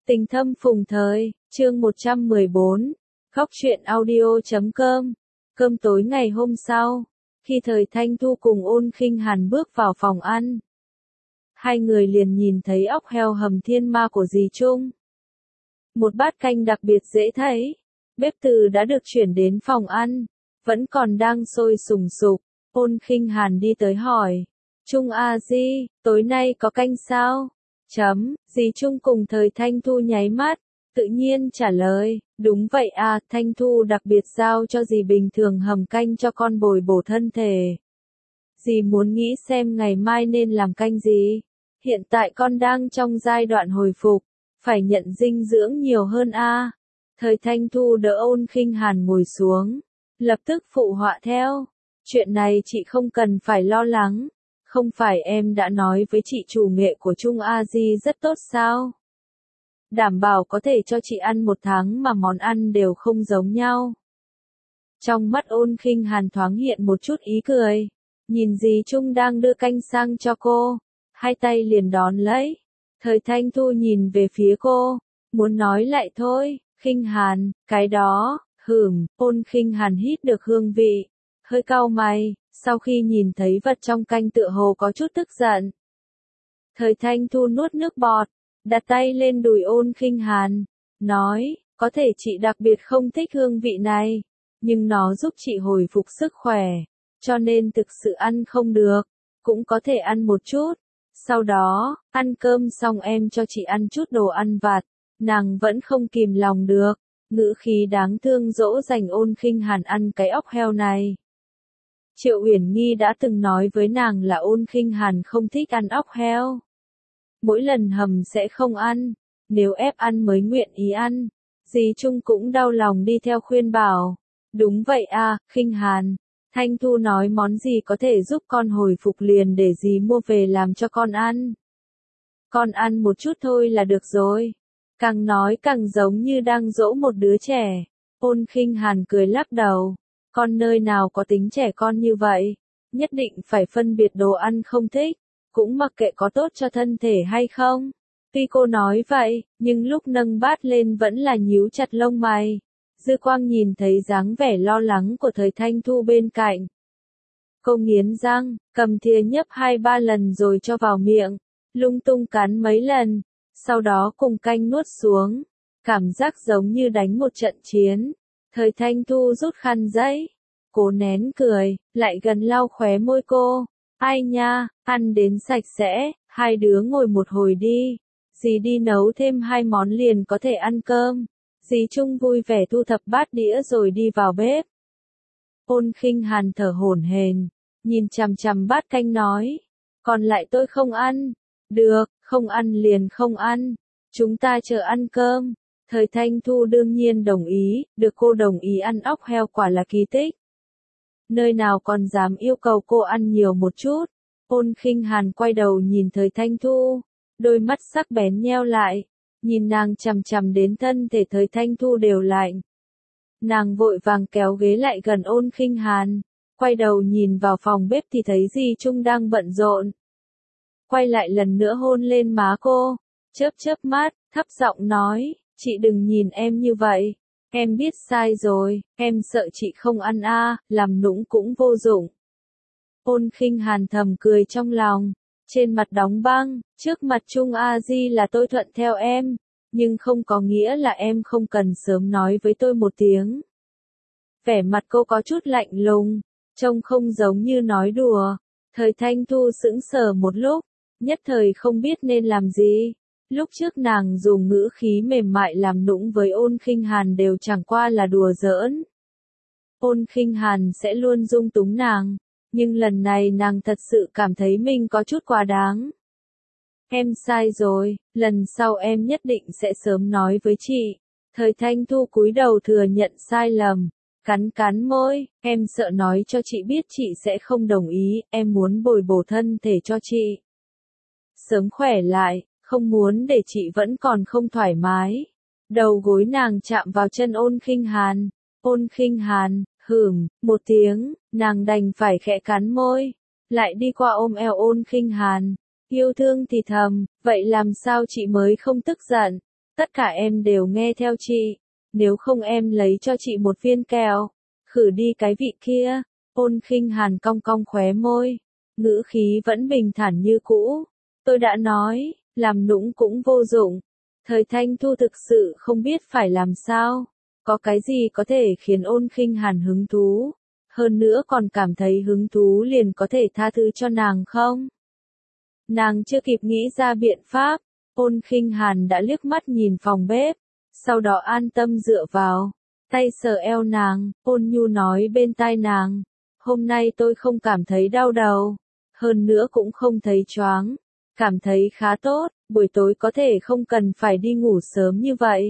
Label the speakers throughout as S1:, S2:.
S1: Tình thâm phùng thời, chương 114, khóc chuyện audio.com. Cơm tối ngày hôm sau, khi Thời Thanh Thu cùng Ôn Khinh Hàn bước vào phòng ăn, hai người liền nhìn thấy óc heo hầm thiên ma của dì Trung. Một bát canh đặc biệt dễ thấy, bếp từ đã được chuyển đến phòng ăn, vẫn còn đang sôi sùng sục. Ôn Khinh Hàn đi tới hỏi, Trung a di, tối nay có canh sao? Dì Trung cùng Thời Thanh Thu nháy mắt, tự nhiên trả lời, đúng vậy à, Thanh Thu đặc biệt giao cho dì bình thường hầm canh cho con bồi bổ thân thể. Dì muốn nghĩ xem ngày mai nên làm canh gì. Hiện tại con đang trong giai đoạn hồi phục, phải nhận dinh dưỡng nhiều hơn a. Thời Thanh Thu đỡ Ôn Khinh Hàn ngồi xuống, lập tức phụ họa theo. Chuyện này chị không cần phải lo lắng. Không phải em đã nói với chị chủ nghệ của Trung A Di rất tốt sao? Đảm bảo có thể cho chị ăn một tháng mà món ăn đều không giống nhau. Trong mắt Ôn Khinh Hàn thoáng hiện một chút ý cười. Nhìn dì Trung đang đưa canh sang cho cô, hai tay liền đón lấy. Thời Thanh Thu nhìn về phía cô, muốn nói lại thôi, Khinh Hàn, cái đó, Ôn Khinh Hàn hít được hương vị, hơi cau mày, sau khi nhìn thấy vật trong canh tựa hồ có chút tức giận. Thời Thanh Thu nuốt nước bọt, đặt tay lên đùi Ôn Khinh Hàn, nói, có thể chị đặc biệt không thích hương vị này, nhưng nó giúp chị hồi phục sức khỏe, cho nên thực sự ăn không được, cũng có thể ăn một chút. Sau đó, ăn cơm xong em cho chị ăn chút đồ ăn vặt. Nàng vẫn không kìm lòng được, ngữ khí đáng thương dỗ dành Ôn Khinh Hàn ăn cái óc heo này. Triệu Uyển Nghi đã từng nói với nàng là Ôn Khinh Hàn không thích ăn óc heo. Mỗi lần hầm sẽ không ăn, nếu ép ăn mới nguyện ý ăn. Dì Trung cũng đau lòng đi theo khuyên bảo. Đúng vậy à, Khinh Hàn. Thanh Thu nói món gì có thể giúp con hồi phục liền để dì mua về làm cho con ăn. Con ăn một chút thôi là được rồi. Càng nói càng giống như đang dỗ một đứa trẻ. Ôn Khinh Hàn cười lắc đầu. Con nơi nào có tính trẻ con như vậy, nhất định phải phân biệt đồ ăn không thích, cũng mặc kệ có tốt cho thân thể hay không. Tuy cô nói vậy, nhưng lúc nâng bát lên vẫn là nhíu chặt lông mày. Dư Quang nhìn thấy dáng vẻ lo lắng của Thời Thanh Thu bên cạnh. Cô nghiến răng, cầm thìa nhấp 2-3 lần rồi cho vào miệng, lung tung cắn mấy lần, sau đó cùng canh nuốt xuống. Cảm giác giống như đánh một trận chiến. Thời Thanh Thu rút khăn giấy, cố nén cười, lại gần lau khóe môi cô. Ai nha, ăn đến sạch sẽ, hai đứa ngồi một hồi đi. Dì đi nấu thêm 2 món liền có thể ăn cơm. Dì Trung vui vẻ thu thập bát đĩa rồi đi vào bếp. Ôn Khinh Hàn thở hổn hển, nhìn chằm chằm bát canh nói. Còn lại tôi không ăn. Được, không ăn liền không ăn. Chúng ta chờ ăn cơm. Thời Thanh Thu đương nhiên đồng ý, được cô đồng ý ăn óc heo quả là kỳ tích. Nơi nào còn dám yêu cầu cô ăn nhiều một chút. Ôn Khinh Hàn quay đầu nhìn Thời Thanh Thu, đôi mắt sắc bén nheo lại, nhìn nàng chằm chằm đến thân thể Thời Thanh Thu đều lạnh. Nàng vội vàng kéo ghế lại gần Ôn Khinh Hàn, quay đầu nhìn vào phòng bếp thì thấy dì Trung đang bận rộn. Quay lại lần nữa hôn lên má cô, chớp chớp mắt, thấp giọng nói. Chị đừng nhìn em như vậy, em biết sai rồi, em sợ chị không ăn làm nũng cũng vô dụng. Ôn Khinh Hàn thầm cười trong lòng, trên mặt đóng băng, trước mặt Trung A Di là tôi thuận theo em, nhưng không có nghĩa là em không cần sớm nói với tôi một tiếng. Vẻ mặt cô có chút lạnh lùng, trông không giống như nói đùa. Thời Thanh Thu sững sờ một lúc, nhất thời không biết nên làm gì. Lúc trước nàng dùng ngữ khí mềm mại làm nũng với Ôn Khinh Hàn đều chẳng qua là đùa giỡn. Ôn Khinh Hàn sẽ luôn dung túng nàng, nhưng lần này nàng thật sự cảm thấy mình có chút quá đáng. Em sai rồi, lần sau em nhất định sẽ sớm nói với chị. Thời Thanh Thu cúi đầu thừa nhận sai lầm, cắn cắn môi, em sợ nói cho chị biết chị sẽ không đồng ý, em muốn bồi bổ thân thể cho chị. Sớm khỏe lại. Không muốn để chị vẫn còn không thoải mái. Đầu gối nàng chạm vào chân Ôn Khinh Hàn. Ôn Khinh Hàn, một tiếng, nàng đành phải khẽ cắn môi. Lại đi qua ôm eo Ôn Khinh Hàn. Yêu thương thì thầm, vậy làm sao chị mới không tức giận? tất cả em đều nghe theo chị, nếu không em lấy cho chị một viên kẹo, khử đi cái vị kia. Ôn Khinh Hàn cong cong khóe môi, ngữ khí vẫn bình thản như cũ. Tôi đã nói, làm nũng cũng vô dụng. Thời Thanh Thu thực sự không biết phải làm sao. Có cái gì có thể khiến Ôn Khinh Hàn hứng thú? Hơn nữa còn cảm thấy hứng thú liền có thể tha thứ cho nàng không? Nàng chưa kịp nghĩ ra biện pháp, Ôn Khinh Hàn đã liếc mắt nhìn phòng bếp, sau đó an tâm dựa vào, tay sờ eo nàng, ôn nhu nói bên tai nàng, hôm nay tôi không cảm thấy đau đầu, hơn nữa cũng không thấy choáng, cảm thấy khá tốt, buổi tối có thể không cần phải đi ngủ sớm như vậy.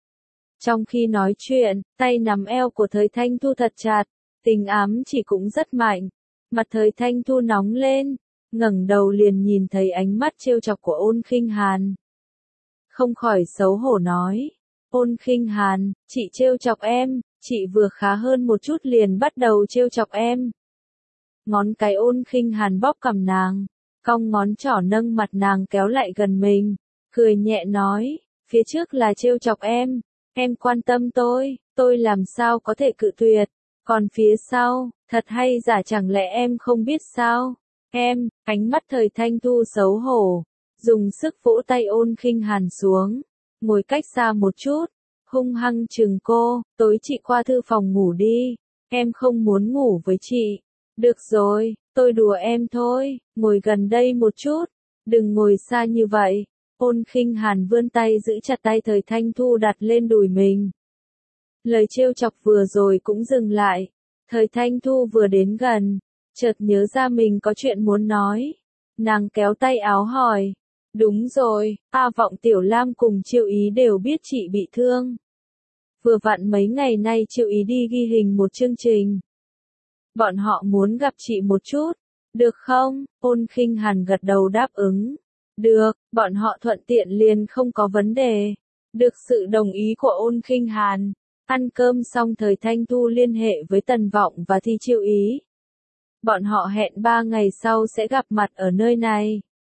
S1: Trong khi nói chuyện, tay nắm eo của Thời Thanh Thu thật chặt, tình ám chỉ cũng rất mạnh, mặt Thời Thanh Thu nóng lên, ngẩng đầu liền nhìn thấy ánh mắt trêu chọc của Ôn Khinh Hàn. Không khỏi xấu hổ nói, Ôn Khinh Hàn, chị trêu chọc em, chị vừa khá hơn một chút liền bắt đầu trêu chọc em. Ngón cái Ôn Khinh Hàn bóp cằm nàng, cong ngón trỏ nâng mặt nàng kéo lại gần mình, cười nhẹ nói, phía trước là trêu chọc em quan tâm tôi làm sao có thể cự tuyệt, còn phía sau, thật hay giả chẳng lẽ em không biết sao? Ánh mắt Thời Thanh Thu xấu hổ, dùng sức vỗ tay Ôn Khinh Hàn xuống, ngồi cách xa một chút, hung hăng chừng cô, tối chị qua thư phòng ngủ đi, em không muốn ngủ với chị. Được rồi, tôi đùa em thôi, ngồi gần đây một chút, đừng ngồi xa như vậy. Ôn Khinh Hàn vươn tay giữ chặt tay Thời Thanh Thu đặt lên đùi mình. Lời trêu chọc vừa rồi cũng dừng lại, Thời Thanh Thu vừa đến gần, chợt nhớ ra mình có chuyện muốn nói. Nàng kéo tay áo hỏi, đúng rồi, A Vọng Tiểu Lam cùng Triệu Ý đều biết chị bị thương. Vừa vặn mấy ngày nay Triệu Ý đi ghi hình một chương trình. Bọn họ muốn gặp chị một chút, được không? Ôn Khinh Hàn gật đầu đáp ứng. Được, bọn họ thuận tiện liền không có vấn đề. Được sự đồng ý của Ôn Khinh Hàn. Ăn cơm xong Thời Thanh Thu liên hệ với Tần Vọng và Thi Triệu Ý. Bọn họ hẹn 3 ngày sau sẽ gặp mặt ở nơi này.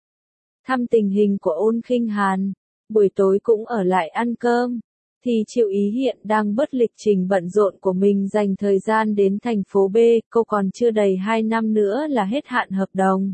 S1: Thăm tình hình của Ôn Khinh Hàn, buổi tối cũng ở lại ăn cơm. Thì Triệu Ý hiện đang bớt lịch trình bận rộn của mình dành thời gian đến thành phố B, cô còn chưa đầy 2 năm nữa là hết hạn hợp đồng.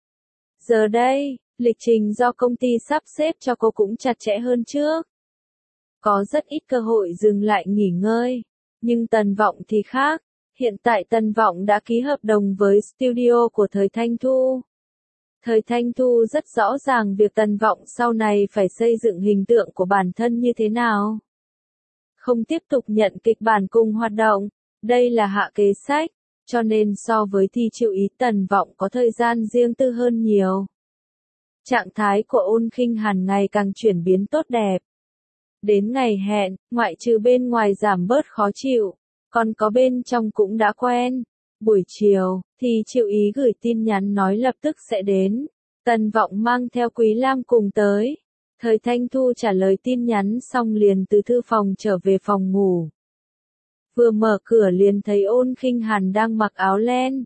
S1: Giờ đây, lịch trình do công ty sắp xếp cho cô cũng chặt chẽ hơn trước. Có rất ít cơ hội dừng lại nghỉ ngơi, nhưng Tần Vọng thì khác. Hiện tại Tần Vọng đã ký hợp đồng với studio của Thời Thanh Thu. Thời Thanh Thu rất rõ ràng việc Tần Vọng sau này phải xây dựng hình tượng của bản thân như thế nào. Không tiếp tục nhận kịch bản cùng hoạt động, đây là hạ kế sách, cho nên so với Thi Triệu Ý Tần Vọng có thời gian riêng tư hơn nhiều. Trạng thái của Ôn Khinh Hàn ngày càng chuyển biến tốt đẹp. Đến ngày hẹn, ngoại trừ bên ngoài giảm bớt khó chịu, còn có bên trong cũng đã quen. Buổi chiều, thì Triệu Ý gửi tin nhắn nói lập tức sẽ đến. Tần Vọng mang theo Quý Lam cùng tới. Thời Thanh Thu trả lời tin nhắn xong liền từ thư phòng trở về phòng ngủ. Vừa mở cửa liền thấy Ôn Khinh Hàn đang mặc áo len.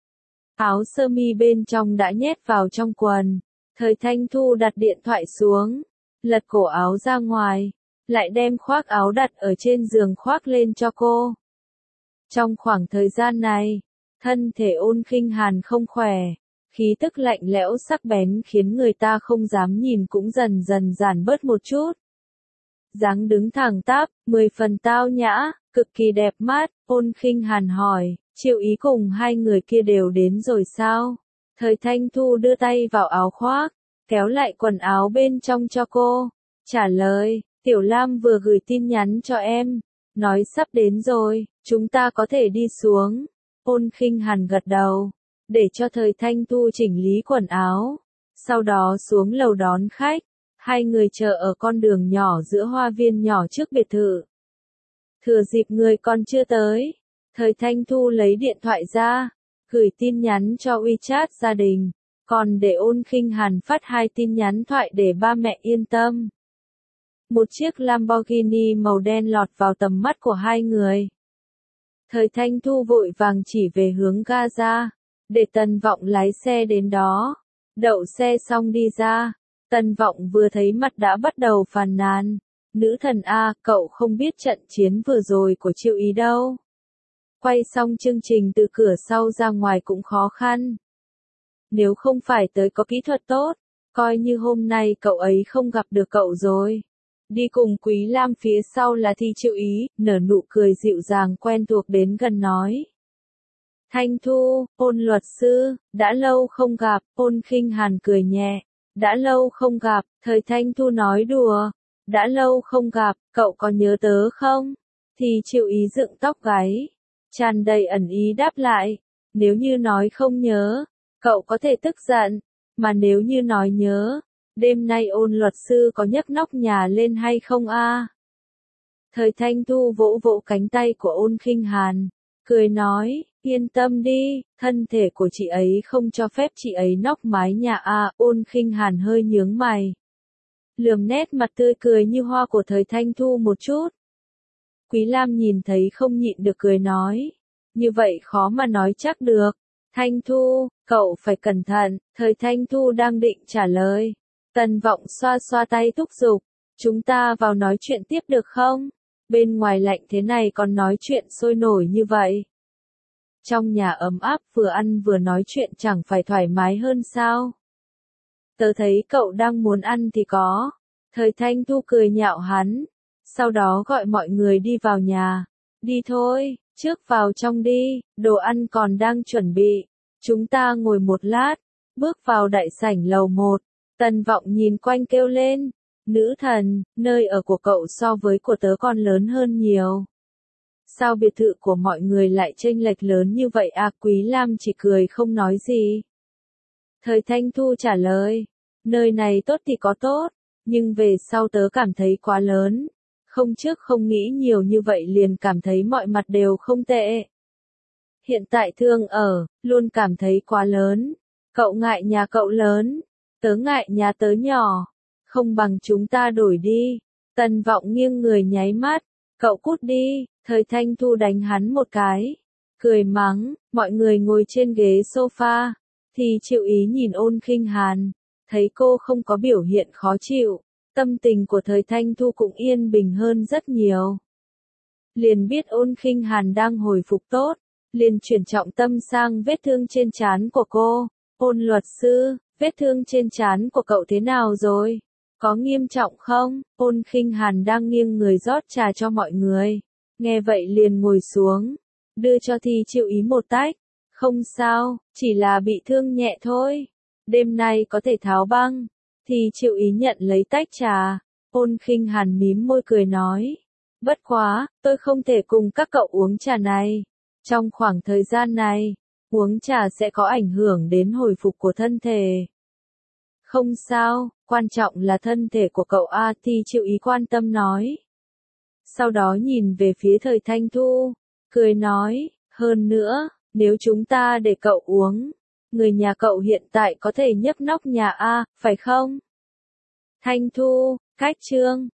S1: Áo sơ mi bên trong đã nhét vào trong quần. Thời Thanh Thu đặt điện thoại xuống, lật cổ áo ra ngoài, lại đem khoác áo đặt ở trên giường khoác lên cho cô. Trong khoảng thời gian này, thân thể Ôn Khinh Hàn không khỏe, khí tức lạnh lẽo sắc bén khiến người ta không dám nhìn cũng dần dần giảm bớt một chút. Dáng đứng thẳng tắp, 10 phần tao nhã, cực kỳ đẹp mắt, Ôn Khinh Hàn hỏi, Triệu Ý cùng hai người kia đều đến rồi sao? Thời Thanh Thu đưa tay vào áo khoác, kéo lại quần áo bên trong cho cô, trả lời, Tiểu Lam vừa gửi tin nhắn cho em, nói sắp đến rồi, chúng ta có thể đi xuống. Ôn Khinh Hàn gật đầu, để cho Thời Thanh Thu chỉnh lý quần áo, sau đó xuống lầu đón khách, hai người chờ ở con đường nhỏ giữa hoa viên nhỏ trước biệt thự. Thừa dịp người còn chưa tới, Thời Thanh Thu lấy điện thoại ra, gửi tin nhắn cho WeChat gia đình, còn để Ôn Khinh Hàn phát 2 tin nhắn thoại để ba mẹ yên tâm. Một chiếc Lamborghini màu đen lọt vào tầm mắt của hai người. Thời Thanh Thu vội vàng chỉ về hướng Gaza, để Tần Vọng lái xe đến đó. Đậu xe xong đi ra, Tần Vọng vừa thấy mặt đã bắt đầu phàn nàn, Nữ thần A, cậu không biết trận chiến vừa rồi của Triệu Ý đâu. Quay xong chương trình từ cửa sau ra ngoài cũng khó khăn. Nếu không phải tới có kỹ thuật tốt, coi như hôm nay cậu ấy không gặp được cậu rồi. Đi cùng Quý Lam phía sau là Thi Triệu Ý, nở nụ cười dịu dàng quen thuộc đến gần nói. Thanh Thu, Ôn luật sư, đã lâu không gặp, Ôn Khinh Hàn cười nhẹ. Đã lâu không gặp, thời Thanh Thu nói đùa. Đã lâu không gặp, cậu có nhớ tớ không? Thì Triệu Ý dựng tóc gáy, tràn đầy ẩn ý đáp lại. Nếu như nói không nhớ, cậu có thể tức giận, mà nếu như nói nhớ, đêm nay Ôn luật sư có nhấc nóc nhà lên hay không a? Thời Thanh Thu vỗ vỗ cánh tay của Ôn Khinh Hàn, cười nói, yên tâm đi, thân thể của chị ấy không cho phép chị ấy nóc mái nhà a. Ôn Khinh Hàn hơi nhướng mày, lườm nét mặt tươi cười như hoa của thời Thanh Thu một chút. Quý Lam nhìn thấy không nhịn được cười nói, như vậy khó mà nói chắc được. Thanh Thu, cậu phải cẩn thận. Thời Thanh Thu đang định trả lời, Tần Vọng xoa xoa tay thúc giục, chúng ta vào nói chuyện tiếp được không? Bên ngoài lạnh thế này còn nói chuyện sôi nổi như vậy. Trong nhà ấm áp vừa ăn vừa nói chuyện chẳng phải thoải mái hơn sao? Tớ thấy cậu đang muốn ăn thì có. Thời Thanh Thu cười nhạo hắn, sau đó gọi mọi người đi vào nhà. Đi thôi, trước vào trong đi, đồ ăn còn đang chuẩn bị. Chúng ta ngồi một lát, bước vào đại sảnh lầu 1. Tần Vọng nhìn quanh kêu lên, nữ thần, nơi ở của cậu so với của tớ còn lớn hơn nhiều. Sao biệt thự của mọi người lại chênh lệch lớn như vậy à? Quý Lam chỉ cười không nói gì. Thời Thanh Thu trả lời, nơi này tốt thì có tốt, nhưng về sau tớ cảm thấy quá lớn. Không trước không nghĩ nhiều như vậy liền cảm thấy mọi mặt đều không tệ. Hiện tại thương ở, luôn cảm thấy quá lớn. Cậu ngại nhà cậu lớn, tớ ngại nhà tớ nhỏ. Không bằng chúng ta đổi đi. Tần Vọng nghiêng người nháy mắt, cậu cút đi. Thời Thanh Thu đánh hắn một cái, cười mắng. Mọi người ngồi trên ghế sofa, thì Triệu Ý nhìn Ôn Khinh Hàn, thấy cô không có biểu hiện khó chịu, tâm tình của thời Thanh Thu cũng yên bình hơn rất nhiều. Liền biết Ôn Khinh Hàn đang hồi phục tốt, liền chuyển trọng tâm sang vết thương trên trán của cô. Ôn luật sư, vết thương trên trán của cậu thế nào rồi? Có nghiêm trọng không? Ôn Khinh Hàn đang nghiêng người rót trà cho mọi người. Nghe vậy liền ngồi xuống, đưa cho Thi Triệu Ý một tách. Không sao, chỉ là bị thương nhẹ thôi. Đêm nay có thể tháo băng. Thi Triệu Ý nhận lấy tách trà. Ôn Khinh Hàn mím môi cười nói. Bất quá, tôi không thể cùng các cậu uống trà này. Trong khoảng thời gian này, uống trà sẽ có ảnh hưởng đến hồi phục của thân thể. Không sao, quan trọng là thân thể của cậu a. Thi Triệu Ý quan tâm nói. Sau đó nhìn về phía thời Thanh Thu, cười nói, hơn nữa, nếu chúng ta để cậu uống, người nhà cậu hiện tại có thể nhấc nóc nhà a, phải không? Thanh Thu, cách chương